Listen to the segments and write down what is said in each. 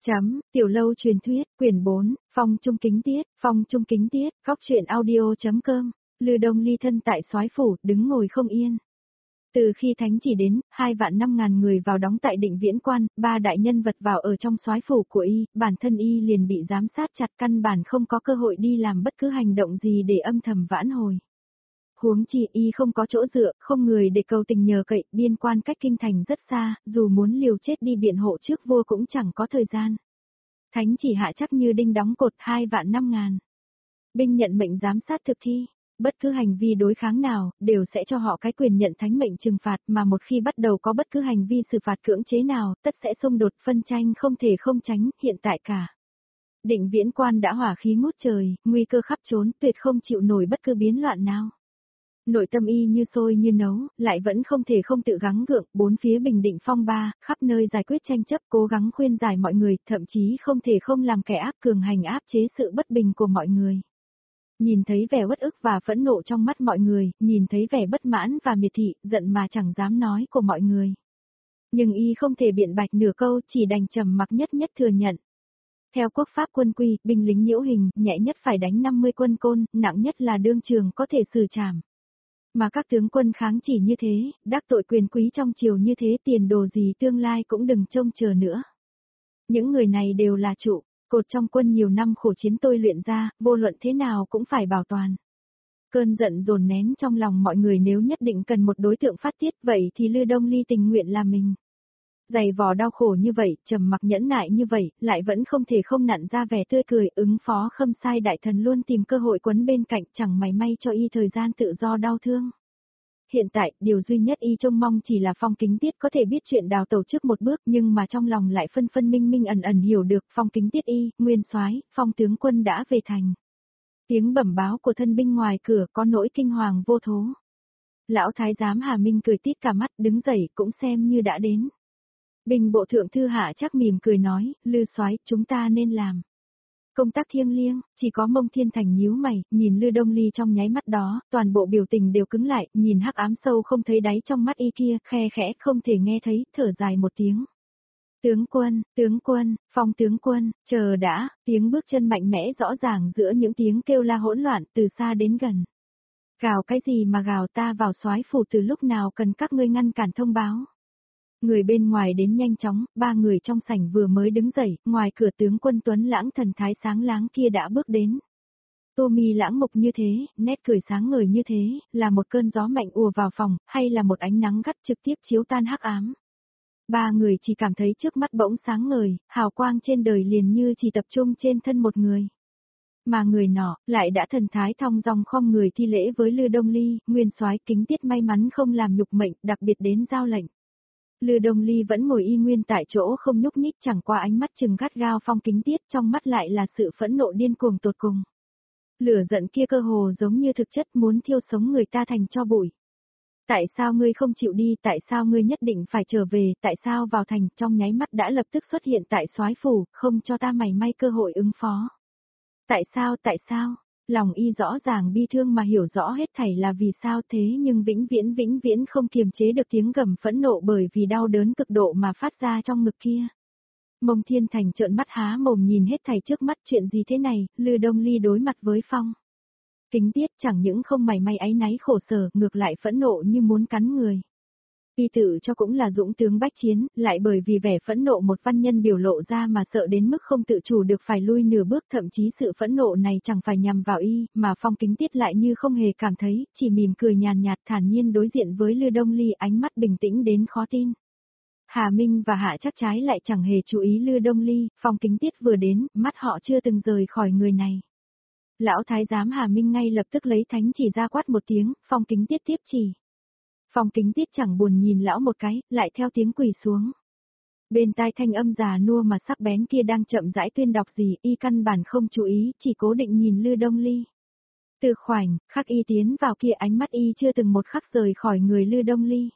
Tiểu lâu truyền thuyết, quyển 4, Phong Trung Kính Tiết, góc truyện audio.com, Lư Đông Ly thân tại soái phủ, đứng ngồi không yên. Từ khi thánh chỉ đến, 2.500.000 người vào đóng tại Định Viễn Quan, 3 đại nhân vật vào ở trong soái phủ của y, bản thân y liền bị giám sát chặt, căn bản không có cơ hội đi làm bất cứ hành động gì để âm thầm vãn hồi. Huống chi y không có chỗ dựa, không người để cầu tình nhờ cậy, biên quan cách kinh thành rất xa, dù muốn liều chết đi biện hộ trước vua cũng chẳng có thời gian. Thánh chỉ hạ chắc như đinh đóng cột, 2.500.000 binh nhận mệnh giám sát thực thi. Bất cứ hành vi đối kháng nào, đều sẽ cho họ cái quyền nhận thánh mệnh trừng phạt, mà một khi bắt đầu có bất cứ hành vi xử phạt cưỡng chế nào, tất sẽ xung đột, phân tranh không thể không tránh, hiện tại cả. Định Viễn Quan đã hỏa khí ngút trời, nguy cơ khắp trốn, tuyệt không chịu nổi bất cứ biến loạn nào. Nội tâm y như sôi như nấu, lại vẫn không thể không tự gắng gượng, bốn phía bình định phong ba, khắp nơi giải quyết tranh chấp, cố gắng khuyên giải mọi người, thậm chí không thể không làm kẻ ác cường hành áp chế sự bất bình của mọi người. Nhìn thấy vẻ uất ức và phẫn nộ trong mắt mọi người, nhìn thấy vẻ bất mãn và miệt thị, giận mà chẳng dám nói của mọi người. Nhưng y không thể biện bạch nửa câu, chỉ đành trầm mặc nhất thừa nhận. Theo quốc pháp quân quy, binh lính nhiễu hình, nhẹ nhất phải đánh 50 quân côn, nặng nhất là đương trường có thể xử trảm. Mà các tướng quân kháng chỉ như thế, đắc tội quyền quý trong triều như thế, tiền đồ gì tương lai cũng đừng trông chờ nữa. Những người này đều là trụ cột trong quân nhiều năm khổ chiến tôi luyện ra, vô luận thế nào cũng phải bảo toàn. Cơn giận dồn nén trong lòng mọi người, nếu nhất định cần một đối tượng phát tiết, vậy thì Lư Đông Ly tình nguyện là mình. Dày vò đau khổ như vậy, trầm mặc nhẫn nại như vậy, lại vẫn không thể không nặn ra vẻ tươi cười, ứng phó Khâm Sai đại thần luôn tìm cơ hội quấn bên cạnh, chẳng mảy may cho y thời gian tự do đau thương. Hiện tại, điều duy nhất y trông mong chỉ là Phong Kính Tiết có thể biết chuyện đào tẩu trước một bước, nhưng mà trong lòng lại phân minh ẩn hiểu được, Phong Kính Tiết y, nguyên soái, Phong tướng quân đã về thành. Tiếng bẩm báo của thân binh ngoài cửa có nỗi kinh hoàng vô thố. Lão thái giám Hà Minh cười tít cả mắt, đứng dậy cũng xem như đã đến. Binh bộ thượng thư Hạ Trác mỉm cười nói, Lư soái, chúng ta nên làm công tác thiêng liêng. Chỉ có Mông Thiên Thành nhíu mày, nhìn Lư Đông Ly trong nháy mắt đó, toàn bộ biểu tình đều cứng lại, nhìn hắc ám sâu không thấy đáy trong mắt y kia, khe khẽ không thể nghe thấy, thở dài một tiếng. Tướng quân, Phong tướng quân, chờ đã, tiếng bước chân mạnh mẽ rõ ràng giữa những tiếng kêu la hỗn loạn từ xa đến gần. Gào cái gì mà gào, ta vào soái phủ từ lúc nào, cần các ngươi ngăn cản thông báo. Người bên ngoài đến nhanh chóng, 3 người trong sảnh vừa mới đứng dậy, ngoài cửa tướng quân Tuấn Lãng thần thái sáng láng kia đã bước đến. Tô mi lãng mục như thế, nét cười sáng ngời như thế, là một cơn gió mạnh ùa vào phòng, hay là một ánh nắng gắt trực tiếp chiếu tan hắc ám. 3 người chỉ cảm thấy trước mắt bỗng sáng ngời, hào quang trên đời liền như chỉ tập trung trên thân một người. Mà người nọ, lại đã thần thái thong dong khom người thi lễ với Lư Đông Ly, nguyên soái Kính Tiết may mắn không làm nhục mệnh, đặc biệt đến giao lệnh. Lư Đông Ly vẫn ngồi y nguyên tại chỗ không nhúc nhích, chẳng qua ánh mắt trừng gắt gao Phong Kính Tiết, trong mắt lại là sự phẫn nộ điên cuồng tột cùng. Lửa giận kia cơ hồ giống như thực chất muốn thiêu sống người ta thành tro bụi. Tại sao ngươi không chịu đi, tại sao ngươi nhất định phải trở về, tại sao vào thành, trong nháy mắt đã lập tức xuất hiện tại soái phủ, không cho ta mảy may cơ hội ứng phó. Tại sao, lòng y rõ ràng bi thương mà hiểu rõ hết thảy là vì sao, thế nhưng vĩnh viễn không kiềm chế được tiếng gầm phẫn nộ bởi vì đau đớn cực độ mà phát ra trong ngực kia. Mông Thiên Thành trợn mắt há mồm nhìn hết thảy trước mắt, chuyện gì thế này, Lư Đông Ly đối mặt với Phong Kính Tiết chẳng những không mảy may áy náy khổ sở, ngược lại phẫn nộ như muốn cắn người. Y tự cho cũng là dũng tướng bách chiến, lại bởi vì vẻ phẫn nộ một văn nhân biểu lộ ra mà sợ đến mức không tự chủ được phải lui nửa bước, thậm chí sự phẫn nộ này chẳng phải nhằm vào y, mà Phong Kính Tiết lại như không hề cảm thấy, chỉ mỉm cười nhàn nhạt thản nhiên đối diện với Lư Đông Ly, ánh mắt bình tĩnh đến khó tin. Hà Minh và Hạ Trác trái lại chẳng hề chú ý Lư Đông Ly, Phong Kính Tiết vừa đến, mắt họ chưa từng rời khỏi người này. Lão thái giám Hà Minh ngay lập tức lấy thánh chỉ ra quát một tiếng, Phong Kính Tiết tiếp chỉ. Phong Kính Tiết chẳng buồn nhìn lão một cái, lại theo tiếng quỳ xuống. Bên tai thanh âm già nua mà sắc bén kia đang chậm rãi tuyên đọc gì, y căn bản không chú ý, chỉ cố định nhìn Lư Đông Ly. Từ khoảnh khắc y tiến vào kia, ánh mắt y chưa từng một khắc rời khỏi người Lư Đông Ly.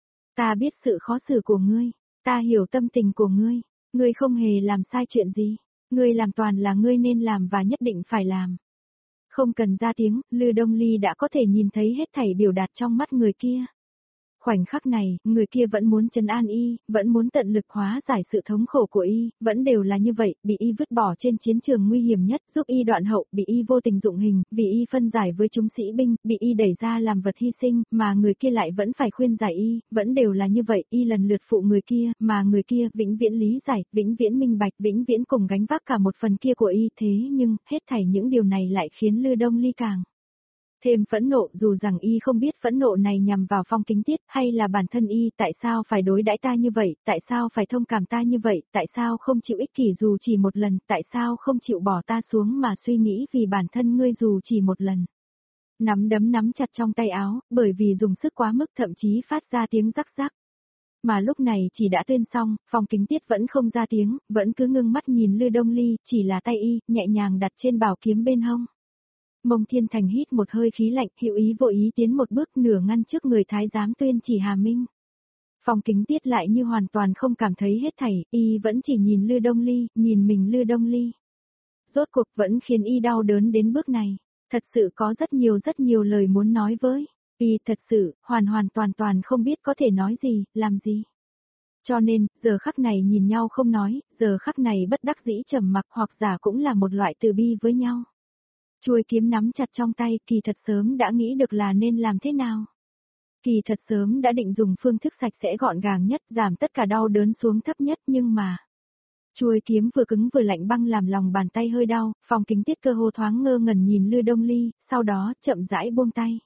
Ta biết sự khó xử của ngươi, ta hiểu tâm tình của ngươi không hề làm sai chuyện gì, ngươi làm toàn là ngươi nên làm và nhất định phải làm. Không cần ra tiếng, Lư Đông Ly đã có thể nhìn thấy hết thảy biểu đạt trong mắt người kia. Khoảnh khắc này, người kia vẫn muốn trấn an y, vẫn muốn tận lực hóa giải sự thống khổ của y, vẫn đều là như vậy, bị y vứt bỏ trên chiến trường nguy hiểm nhất, giúp y đoạn hậu, bị y vô tình dụng hình, vì y phân giải với chúng sĩ binh, bị y đẩy ra làm vật hy sinh, mà người kia lại vẫn phải khuyên giải y, vẫn đều là như vậy, y lần lượt phụ người kia, mà người kia vĩnh viễn lý giải, vĩnh viễn minh bạch, vĩnh viễn cùng gánh vác cả một phần kia của y, thế nhưng, hết thảy những điều này lại khiến Lư Đông Ly càng thêm phẫn nộ, dù rằng y không biết phẫn nộ này nhằm vào Phong Kính Tiết hay là bản thân y, tại sao phải đối đãi ta như vậy, tại sao phải thông cảm ta như vậy, tại sao không chịu ích kỷ dù chỉ một lần, tại sao không chịu bỏ ta xuống mà suy nghĩ vì bản thân ngươi dù chỉ một lần. Nắm đấm nắm chặt trong tay áo, bởi vì dùng sức quá mức thậm chí phát ra tiếng rắc rắc. Mà lúc này chỉ đã tuyên xong, Phong Kính Tiết vẫn không ra tiếng, vẫn cứ ngưng mắt nhìn Lư Đông Ly, chỉ là tay y, nhẹ nhàng đặt trên bảo kiếm bên hông. Mông Thiên Thành hít một hơi khí lạnh, hữu ý vô ý tiến một bước nửa ngăn trước người thái giám tuyên chỉ Hà Minh. Phong Kính Tiết lại như hoàn toàn không cảm thấy hết thảy, y vẫn chỉ nhìn Lư Đông Ly, nhìn mình Lư Đông Ly. Rốt cuộc vẫn khiến y đau đớn đến bước này, thật sự có rất nhiều lời muốn nói với y, thật sự, hoàn toàn không biết có thể nói gì, làm gì. Cho nên, giờ khắc này nhìn nhau không nói, giờ khắc này bất đắc dĩ trầm mặc hoặc giả cũng là một loại từ bi với nhau. Chuôi kiếm nắm chặt trong tay, kỳ thật sớm đã nghĩ được là nên làm thế nào. Kỳ thật sớm đã định dùng phương thức sạch sẽ gọn gàng nhất, giảm tất cả đau đớn xuống thấp nhất nhưng mà. Chuôi kiếm vừa cứng vừa lạnh băng làm lòng bàn tay hơi đau, Phong Kính Tiết cơ hồ thoáng ngơ ngẩn nhìn Lư Đông Ly, sau đó chậm rãi buông tay.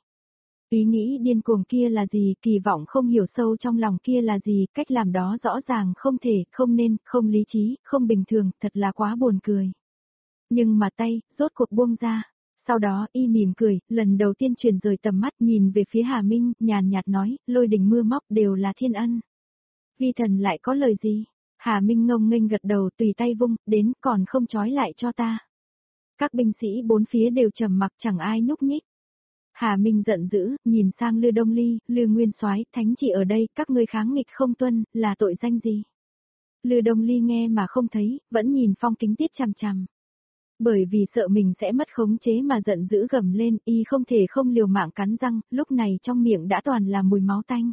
Ý nghĩ điên cuồng kia là gì, kỳ vọng không hiểu sâu trong lòng kia là gì, cách làm đó rõ ràng không thể, không nên, không lý trí, không bình thường, thật là quá buồn cười. Nhưng mà tay, rốt cuộc buông ra. Sau đó y mỉm cười, lần đầu tiên chuyển rời tầm mắt nhìn về phía Hà Minh, nhàn nhạt nói, lôi đình mưa móc đều là thiên ân. Vi thần lại có lời gì? Hà Minh ngông nghênh gật đầu tùy tay vung, đến còn không trói lại cho ta. Các binh sĩ bốn phía đều trầm mặc chẳng ai nhúc nhích. Hà Minh giận dữ, nhìn sang Lư Đông Ly, Lư Nguyên Soái, thánh chỉ ở đây, các ngươi kháng nghịch không tuân, là tội danh gì? Lư Đông Ly nghe mà không thấy, vẫn nhìn Phong Kính Tiết chằm chằm. Bởi vì sợ mình sẽ mất khống chế mà giận dữ gầm lên, y không thể không liều mạng cắn răng, lúc này trong miệng đã toàn là mùi máu tanh.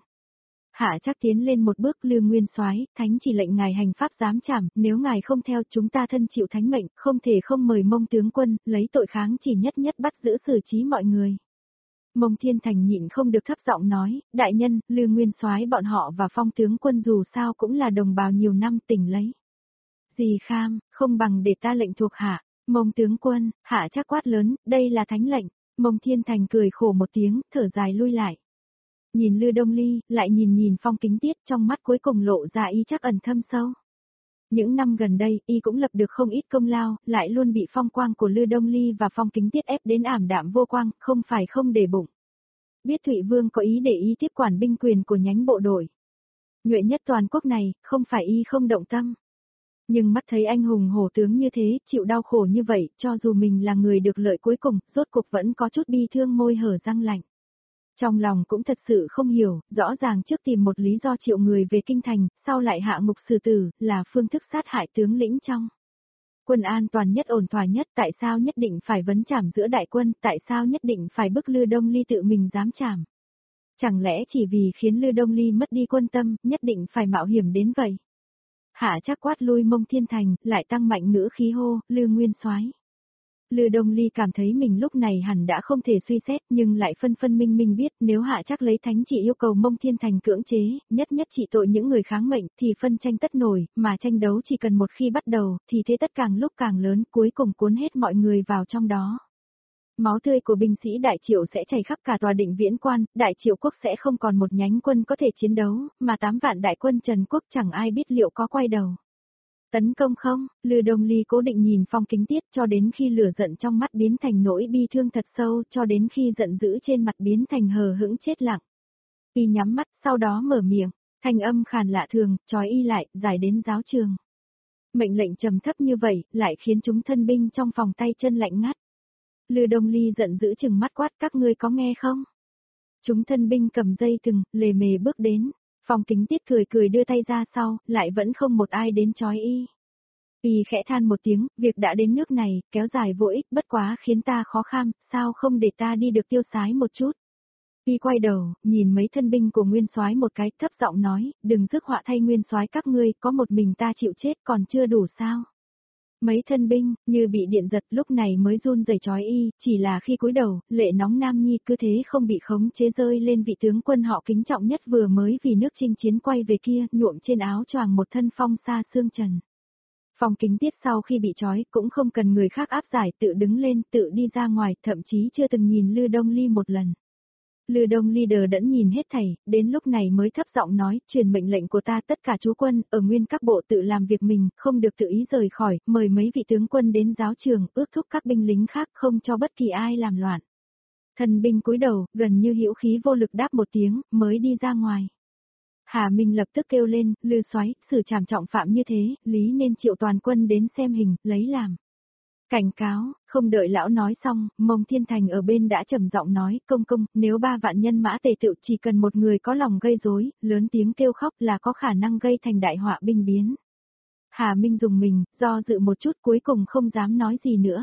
Hạ Trác tiến lên một bước, Lư Nguyên Soái, thánh chỉ lệnh ngài hành pháp giám trảm, nếu ngài không theo chúng ta thân chịu thánh mệnh, không thể không mời Mông tướng quân, lấy tội kháng chỉ nhất bắt giữ xử trí mọi người. Mông Thiên Thành nhịn không được thấp giọng nói, đại nhân, Lư Nguyên Soái bọn họ và Phong tướng quân dù sao cũng là đồng bào nhiều năm tỉnh lấy. Dì Kham, không bằng để ta lệnh thuộc hạ. Mông tướng quân, Hạ Trác quát lớn, đây là thánh lệnh. Mông Thiên Thành cười khổ một tiếng, thở dài lui lại. Nhìn Lư Đông Ly, lại nhìn Phong Kính Tiết, trong mắt cuối cùng lộ ra ý chắc ẩn thâm sâu. Những năm gần đây, y cũng lập được không ít công lao, lại luôn bị phong quang của Lư Đông Ly và Phong Kính Tiết ép đến ảm đạm vô quang, không phải không để bụng. Biết Thụy Vương có ý để y tiếp quản binh quyền của nhánh bộ đội nhuệ nhất toàn quốc này, không phải y không động tâm. Nhưng mắt thấy anh hùng hổ tướng như thế, chịu đau khổ như vậy, cho dù mình là người được lợi cuối cùng, rốt cuộc vẫn có chút bi thương môi hở răng lạnh. Trong lòng cũng thật sự không hiểu, rõ ràng trước tìm một lý do triệu người về kinh thành, sau lại hạ ngục xử tử, là phương thức sát hại tướng lĩnh trong quân an toàn nhất ổn thỏa nhất, tại sao nhất định phải vấn trảm giữa đại quân, tại sao nhất định phải bức Lư Đông Ly tự mình dám trảm. Chẳng lẽ chỉ vì khiến Lư Đông Ly mất đi quân tâm, nhất định phải mạo hiểm đến vậy. Hạ Trác quát lui Mông Thiên Thành, lại tăng mạnh ngữ khí hô, Lư Nguyên Soái. Lư Đông Ly cảm thấy mình lúc này hẳn đã không thể suy xét, nhưng lại phân minh biết nếu Hạ Trác lấy thánh chỉ yêu cầu Mông Thiên Thành cưỡng chế, nhất trị tội những người kháng mệnh, thì phân tranh tất nổi, mà tranh đấu chỉ cần một khi bắt đầu, thì thế tất càng lúc càng lớn, cuối cùng cuốn hết mọi người vào trong đó. Máu tươi của binh sĩ Đại Triệu sẽ chảy khắp cả tòa Định Viễn Quan, Đại Triệu quốc sẽ không còn một nhánh quân có thể chiến đấu, mà 8 vạn đại quân Trần quốc chẳng ai biết liệu có quay đầu tấn công không. Lư Đông Ly cố định nhìn Phong Kính Tiết cho đến khi lửa giận trong mắt biến thành nỗi bi thương thật sâu, cho đến khi giận dữ trên mặt biến thành hờ hững chết lặng. Y nhắm mắt, sau đó mở miệng, thanh âm khàn lạ thường, trói y lại, giải đến giáo trường. Mệnh lệnh trầm thấp như vậy, lại khiến chúng thân binh trong phòng tay chân lạnh ngắt. Lư Đông Ly giận dữ chừng mắt quát, các ngươi có nghe không? Chúng thân binh cầm dây thừng, lề mề bước đến. Phong Kính Tiết cười đưa tay ra sau, lại vẫn không một ai đến trói y. Y khẽ than một tiếng, việc đã đến nước này, kéo dài vô ích, bất quá khiến ta khó kham, sao không để ta đi được tiêu sái một chút. Y quay đầu, nhìn mấy thân binh của Nguyên Soái một cái, thấp giọng nói, đừng rước họa thay Nguyên Soái các ngươi, có một mình ta chịu chết còn chưa đủ sao? Mấy thân binh, như bị điện giật lúc này mới run rẩy trói y, chỉ là khi cúi đầu, lệ nóng nam nhi cứ thế không bị khống chế rơi lên vị tướng quân họ kính trọng nhất vừa mới vì nước chinh chiến quay về kia, nhuộm trên áo choàng một thân phong sa sương trần. Phong Kính Tiết sau khi bị trói cũng không cần người khác áp giải, tự đứng lên, tự đi ra ngoài, thậm chí chưa từng nhìn Lư Đông Ly một lần. Lư Đông Ly đờ đẫn nhìn hết thảy, đến lúc này mới thấp giọng nói, truyền mệnh lệnh của ta tất cả chú quân, ở nguyên các bộ tự làm việc mình, không được tự ý rời khỏi, mời mấy vị tướng quân đến giáo trường, ước thúc các binh lính khác không cho bất kỳ ai làm loạn. Thần binh cúi đầu, gần như hữu khí vô lực đáp một tiếng, mới đi ra ngoài. Hà Minh lập tức kêu lên, Lư Soái, xử trảm trọng phạm như thế, lý nên triệu toàn quân đến xem hình, lấy làm. Cảnh cáo, không đợi lão nói xong, Mông Thiên Thành ở bên đã trầm giọng nói, công công, nếu 3 vạn nhân mã tề tựu chỉ cần một người có lòng gây rối, lớn tiếng kêu khóc là có khả năng gây thành đại họa binh biến. Hà Minh dùng mình, do dự một chút cuối cùng không dám nói gì nữa.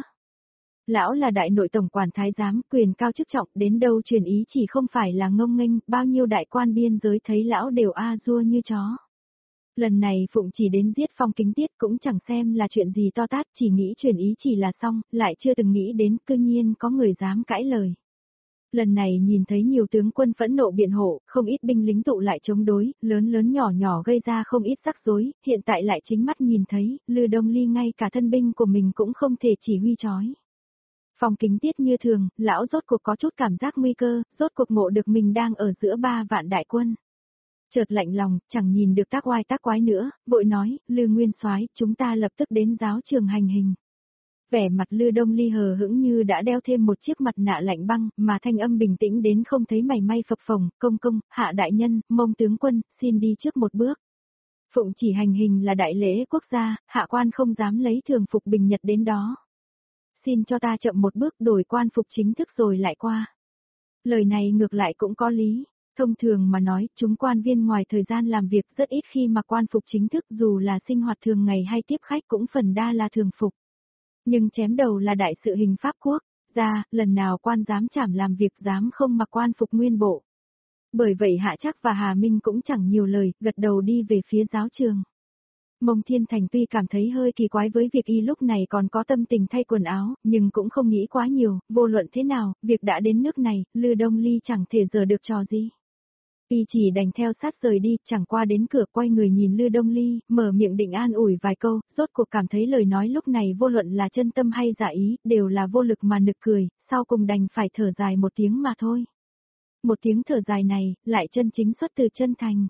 Lão là đại nội tổng quản thái giám, quyền cao chức trọng, đến đâu truyền ý chỉ không phải là ngông nghênh, bao nhiêu đại quan biên giới thấy lão đều a dua như chó. Lần này Phụng chỉ đến giết Phong Kính Tiết cũng chẳng xem là chuyện gì to tát, chỉ nghĩ truyền ý chỉ là xong, lại chưa từng nghĩ đến cư nhiên có người dám cãi lời. Lần này nhìn thấy nhiều tướng quân phẫn nộ biện hộ, không ít binh lính tụ lại chống đối, lớn lớn nhỏ nhỏ gây ra không ít rắc rối, hiện tại lại chính mắt nhìn thấy, Lư Đông Ly ngay cả thân binh của mình cũng không thể chỉ huy chói. Phong Kính Tiết như thường, lão rốt cuộc có chút cảm giác nguy cơ, rốt cuộc ngộ được mình đang ở giữa 3 vạn đại quân. Chợt lạnh lòng, chẳng nhìn được tác oai tác quái nữa, vội nói, Lư Nguyên Soái, chúng ta lập tức đến giáo trường hành hình. Vẻ mặt Lư Đông Ly hờ hững như đã đeo thêm một chiếc mặt nạ lạnh băng, mà thanh âm bình tĩnh đến không thấy mảy may phập phồng, công công, hạ đại nhân, Mông tướng quân, xin đi trước một bước. Phụng chỉ hành hình là đại lễ quốc gia, hạ quan không dám lấy thường phục bình nhật đến đó. Xin cho ta chậm một bước đổi quan phục chính thức rồi lại qua. Lời này ngược lại cũng có lý. Thông thường mà nói, chúng quan viên ngoài thời gian làm việc rất ít khi mặc quan phục chính thức dù là sinh hoạt thường ngày hay tiếp khách cũng phần đa là thường phục. Nhưng chém đầu là đại sự hình pháp quốc, ra, lần nào quan dám chảm làm việc dám không mặc quan phục nguyên bộ. Bởi vậy Hạ Trác và Hà Minh cũng chẳng nhiều lời, gật đầu đi về phía giáo trường. Mông Thiên Thành tuy cảm thấy hơi kỳ quái với việc y lúc này còn có tâm tình thay quần áo, nhưng cũng không nghĩ quá nhiều, vô luận thế nào, việc đã đến nước này, Lư Đông Ly chẳng thể giờ được trò gì. Y chỉ đành theo sát rời đi, chẳng qua đến cửa quay người nhìn Lư Đông Ly, mở miệng định an ủi vài câu, rốt cuộc cảm thấy lời nói lúc này vô luận là chân tâm hay giả ý, đều là vô lực mà nực cười, sau cùng đành phải thở dài một tiếng mà thôi. Một tiếng thở dài này, lại chân chính xuất từ chân thành.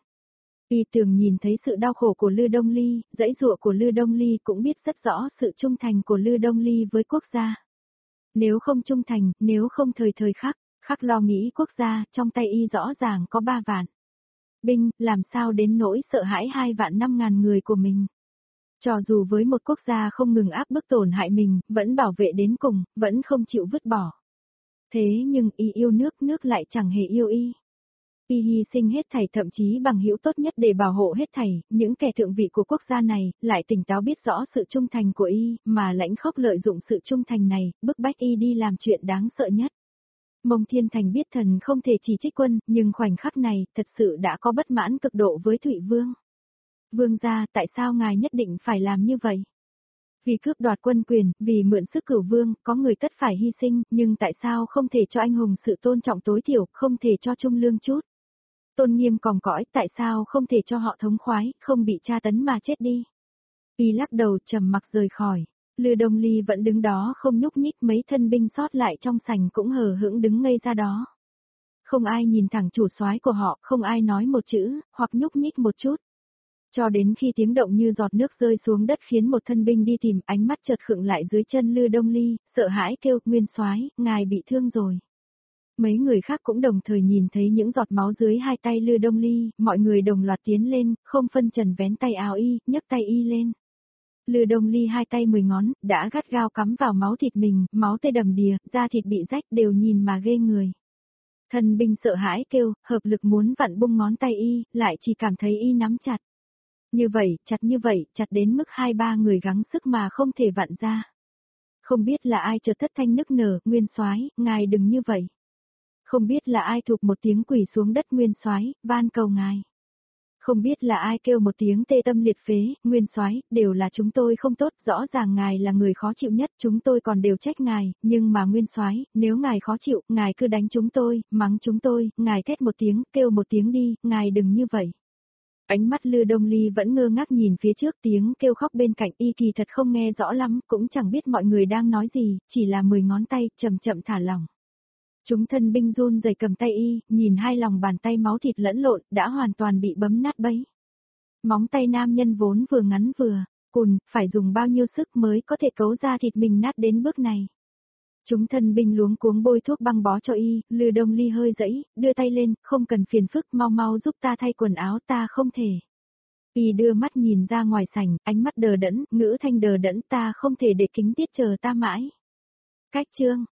Y tưởng nhìn thấy sự đau khổ của Lư Đông Ly, dãy dụa của Lư Đông Ly cũng biết rất rõ sự trung thành của Lư Đông Ly với quốc gia. Nếu không trung thành, nếu không thời thời khắc lo nghĩ quốc gia, trong tay y rõ ràng có 3 vạn binh, làm sao đến nỗi sợ hãi 2 vạn 5 ngàn người của mình. Cho dù với một quốc gia không ngừng áp bức tổn hại mình, vẫn bảo vệ đến cùng, vẫn không chịu vứt bỏ. Thế nhưng y yêu nước, nước lại chẳng hề yêu y. Y hy sinh hết thảy thậm chí bằng hữu tốt nhất để bảo hộ hết thảy, những kẻ thượng vị của quốc gia này, lại tỉnh táo biết rõ sự trung thành của y, mà lãnh khốc lợi dụng sự trung thành này, bức bách y đi làm chuyện đáng sợ nhất. Mông Thiên Thành biết thần không thể chỉ trích quân, nhưng khoảnh khắc này, thật sự đã có bất mãn cực độ với Thụy Vương. Vương gia, tại sao ngài nhất định phải làm như vậy? Vì cướp đoạt quân quyền, vì mượn sức cửu vương, có người tất phải hy sinh, nhưng tại sao không thể cho anh hùng sự tôn trọng tối thiểu, không thể cho trung lương chút? Tôn nghiêm còng cõi, tại sao không thể cho họ thống khoái, không bị tra tấn mà chết đi? Y lắc đầu trầm mặc rời khỏi. Lư Đông Ly vẫn đứng đó không nhúc nhích, mấy thân binh sót lại trong sảnh cũng hờ hững đứng ngây ra đó. Không ai nhìn thẳng chủ soái của họ, không ai nói một chữ, hoặc nhúc nhích một chút. Cho đến khi tiếng động như giọt nước rơi xuống đất khiến một thân binh đi tìm, ánh mắt chợt khựng lại dưới chân Lư Đông Ly, sợ hãi kêu, Nguyên soái, ngài bị thương rồi. Mấy người khác cũng đồng thời nhìn thấy những giọt máu dưới hai tay Lư Đông Ly, mọi người đồng loạt tiến lên, không phân trần vén tay áo y, nhấc tay y lên. Lư Đông Ly hai tay 10 ngón, đã gắt gao cắm vào máu thịt mình, máu tê đầm đìa, da thịt bị rách đều nhìn mà ghê người. Thân binh sợ hãi kêu, hợp lực muốn vặn bung ngón tay y, lại chỉ cảm thấy y nắm chặt. Như vậy, chặt đến mức 2-3 người gắng sức mà không thể vặn ra. Không biết là ai chợt thất thanh nức nở, Nguyên soái, ngài đừng như vậy. Không biết là ai thụp một tiếng quỳ xuống đất Nguyên Soái, van cầu ngài. Không biết là ai kêu một tiếng tê tâm liệt phế, Nguyên Soái, đều là chúng tôi không tốt, rõ ràng ngài là người khó chịu nhất, chúng tôi còn đều trách ngài, nhưng mà Nguyên Soái, nếu ngài khó chịu, ngài cứ đánh chúng tôi, mắng chúng tôi, ngài thét một tiếng, kêu một tiếng đi, ngài đừng như vậy. Ánh mắt Lư Đông Ly vẫn ngơ ngác nhìn phía trước, tiếng kêu khóc bên cạnh y kỳ thật không nghe rõ lắm, cũng chẳng biết mọi người đang nói gì, chỉ là 10 ngón tay, chậm chậm thả lỏng. Chúng thân binh run rẩy cầm tay y, nhìn hai lòng bàn tay máu thịt lẫn lộn, đã hoàn toàn bị bấm nát bấy. Móng tay nam nhân vốn vừa ngắn vừa cùn, phải dùng bao nhiêu sức mới có thể cấu ra thịt mình nát đến bước này. Chúng thân binh luống cuống bôi thuốc băng bó cho y, Lư Đông Ly hơi dẫy, đưa tay lên, không cần phiền phức, mau mau giúp ta thay quần áo, ta không thể. Y đưa mắt nhìn ra ngoài sảnh, ánh mắt đờ đẫn, ngữ thanh đờ đẫn, ta không thể để Kính Tiết chờ ta mãi. Cách chương